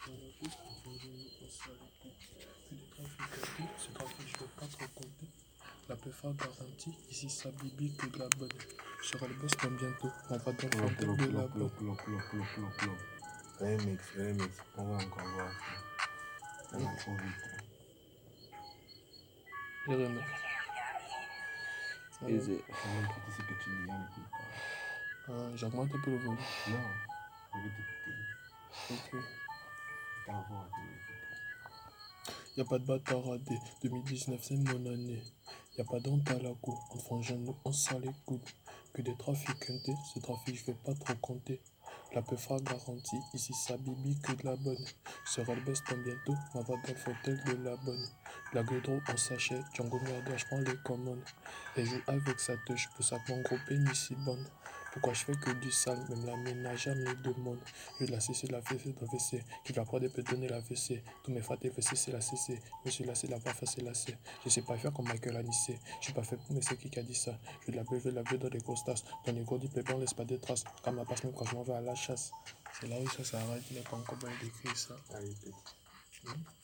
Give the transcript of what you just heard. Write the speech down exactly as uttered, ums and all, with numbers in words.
Dans la vie, enfin, je me pense à l'écoute. Que des trafics, ce trafic, je vais pas trop compter. La P F A garantie, ici ça bibi que de la bonne. Je serai le boss comme bientôt, on va dans le Pull up, pull fantôme up, de pull la up, pull bonne. up, pull up, pull up, pull up, pull up, pull up. Remix, remix. On va encore voir ça. Ça va trop vite. Les remèdes. Easy. J'ai même pas dit ce que tu dis, on n'écoute pas. Ah, j'augmente un peu le volume. Non, je vais t'écouter. Ok. Ta voix, je vais écouter. Y'a pas de bâtard à dé, deux mille dix-neuf c'est mon année. Y'a pas d'honte à la cour, enfant jeune, on sent les coudes. Que des trafiquantés, ce trafic je vais pas trop compter. La P F A garantie, ici ça bibi que de la bonne. Sera le best en bientôt, ma va dans le fauteuil de la bonne. La gueule en sachet, Django Murder, je prends les commandes. Et joue avec sa touche, pour ça que mon gros pénis si bonne. Pourquoi je fais que du sale, même la ménagère me demande. Je la cesser la fessée dans le W C, qui va prendre et peut donner la V C. Tous mes fratés V C c'est la C C. Je suis lassé, la voix c'est la C. Je sais pas faire comme Michael Anissé. Je suis pas fait pour mais c'est qui qui a dit ça. Je vais la beuve, je vais la beuve dans les grosses tasses. Dans les gros diplômes, on laisse pas de traces. Comme ma passe même quand je m'en vais à la chasse. C'est là où ça s'arrête, il n'est pas encore bien décrit ça. Allez, petit. Hmm?